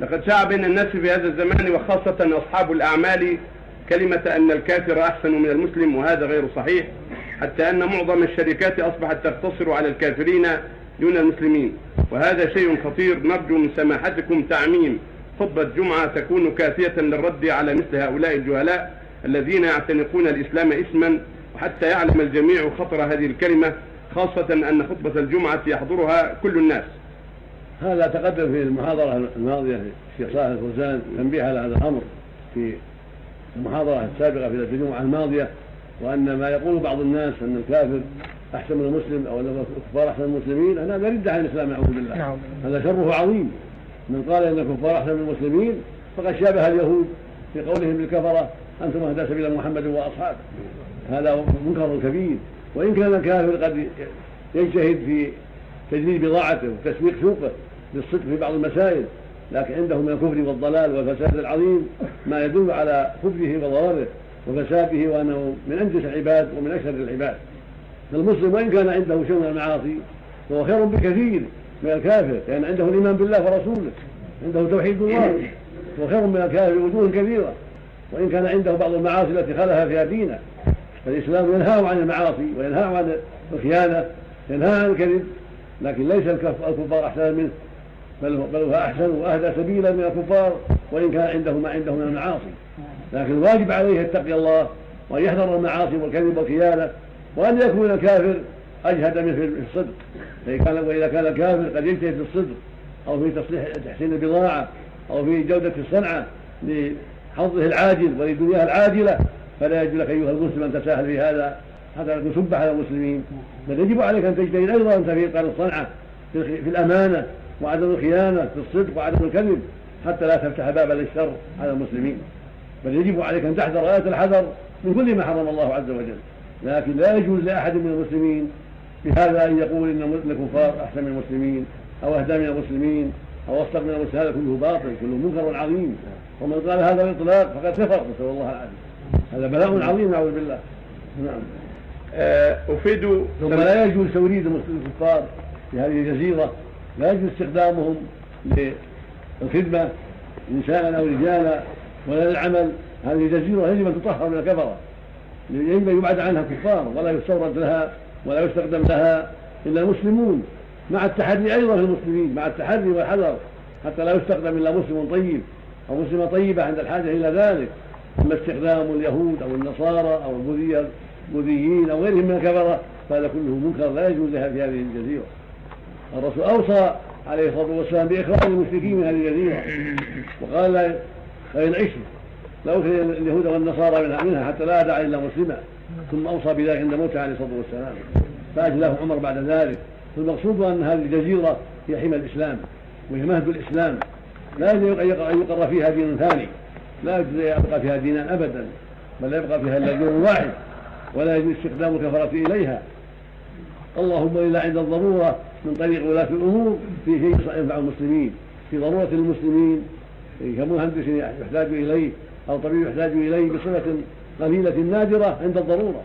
لقد شاع بين الناس في هذا الزمان وخاصة أصحاب الأعمال كلمة أن الكافر أحسن من المسلم، وهذا غير صحيح، حتى أن معظم الشركات أصبحت تقتصر على الكافرين دون المسلمين، وهذا شيء خطير. نرجو من سماحتكم تعميم خطبة جمعة تكون كافية للرد على مثل هؤلاء الجهلاء الذين يعتنقون الإسلام اسما، وحتى يعلم الجميع خطر هذه الكلمة، خاصة أن خطبة الجمعة يحضرها كل الناس. هذا تقدم في المحاضرة الماضية في الشيخ صالح الفوزان تنبيه على هذا الأمر في المحاضرة السابقة في الجمعة الماضية، وأن ما يقول بعض الناس أن الكافر أحسن من المسلم أو أن الكفار أحسن من المسلمين هذا يرد عن الإسلام نعوذ بالله. هذا شره عظيم. من قال أن الكفار أحسن من المسلمين فقد شابه اليهود في قولهم للكفرة أنتم أهدى سبيل محمد وأصحابه. هذا منكر كبير. وإن كان الكافر قد يجتهد في تجديد بضاعته وتسويق سوقه بالصدق في بعض المسائل، لكن عنده من الكفر والضلال والفساد العظيم ما يدل على كفره وضلاله وفساده، وأنه من أنجس العباد ومن أشهر العباد. فالمسلم وإن كان عنده شيء من المعاصي فهو خير بكثير من الكافر، لأن عنده الإيمان بالله ورسوله، عنده توحيد الله، وخير من الكافر وجوه كثيرة. وإن كان عنده بعض المعاصي التي خلها فيها دينه، فالإسلام ينهى عن المعاصي وينهى عن الخيانة، ينهى عن الكذب، لكن ليس الكفار أحسن منه، بل هو أحسن وأهدى سبيلا من الكفار وإن كان عنده ما عنده من المعاصي. لكن الواجب عليه يتقي الله وأن يحذر المعاصي والكذب والخيانة، وأن يكون الكافر أجهد منه في الصدق. وإذا كان الكافر قد يجتهد في الصدق أو في تصليح تحسين البضاعة أو في جودة الصنعة لحظه العاجل ولدنياه العاجلة، فلا يجوز لك أيها المسلم أن تساهل في هذا، حتى لا تسب على المسلمين، بل يجب عليك أن تجتهد أيضا أنت في إتقان الصنعة في الأمانة وعدم الخيانة في الصدق وعدم الكذب، حتى لا تفتح بابا للشر على المسلمين. بل يجب عليك أن تحذر غاية الحذر من كل ما حرم الله عز وجل. لكن لا يجوز لأحد من المسلمين بهذا أن يقول إن الكفار أحسن من المسلمين أو أهدى من المسلمين أو أصدق من المسلمين. هذا كله باطل، كله منكر عظيم، ومن قال هذا الإطلاق فقد كفر، نسأل الله العافية. هذا بلاء عظيم نعوذ بالله. نعم. أفيد. ثم لا يجوز توريد الكفار في هذه الجزيرة، لا يجوز استخدامهم للخدمة نساء أو رجالا ولا للعمل. هذه الجزيرة يجب أن تطهر من الكفرة، يجب أن يبعد عنها الكفار ولا يستورد لها ولا يستخدم لها إلا المسلمون، مع التحري أيضا في المسلمين، مع التحري والحذر، حتى لا يستخدم إلا مسلم طيب أو مسلمة طيبة عند الحاجة إلى ذلك. أما استخدام اليهود أو النصارى أو البوذيين أو غيرهم من الكفرة فهذا كله منكر لا يجوز لها في هذه الجزيرة. الرسول أوصى عليه الصلاة والسلام بإخراج المشركين من هذه الجزيرة، وقال فإن عشت لأخرج اليهود والنصارى منها حتى لا أدع إلا مسلما. ثم أوصى بذلك عند موته عليه الصلاة والسلام، فأجله عمر بعد ذلك. فالمقصود أن هذه الجزيرة هي حمى الإسلام وهي مهد الإسلام، لا يجوز أن يقر فيها دين ثاني، لا يجوز أن يبقى فيها دينان أبدا، بل لا يبقى فيها إلا دين واحد، ولا يجوز استخدام الكفرة إليها، اللهم إلا عند الضرورة من طريق ولاة الأمور في شيء ينفع المسلمين، في ضرورة المسلمين كمهندس يحتاج إليه أو طبيب يحتاج إليه بصفة قليلة نادرة عند الضرورة،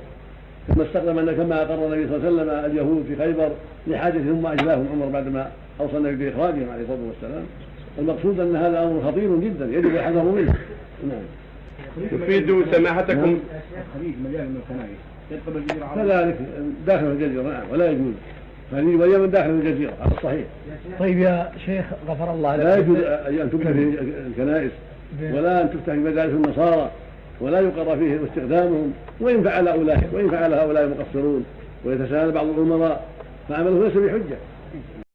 كما أقر النبي صلى الله عليه وسلم اليهود في خيبر لحاجة ثم أجلاهم عمر بعدما أوصى النبي بإخراجهم عليه الصلاة والسلام. المقصود أن هذا أمر خطير جدا يجب الحذر منه. نعم. يفيد سماحتكم كذلك داخل الجزيرة، نعم، ولا يجوز خليج واليمن داخل الجزيرة على الصحيح. طيب يا شيخ غفر الله لك، لا يجوز أن تفتح في الكنائس ولا أن تفتح في مدارس النصارى ولا يقر فيه استخدامهم، وإن فعل هؤلاء مقصرون ويتساهل بعض الأمراء فعمله ليس بحجة.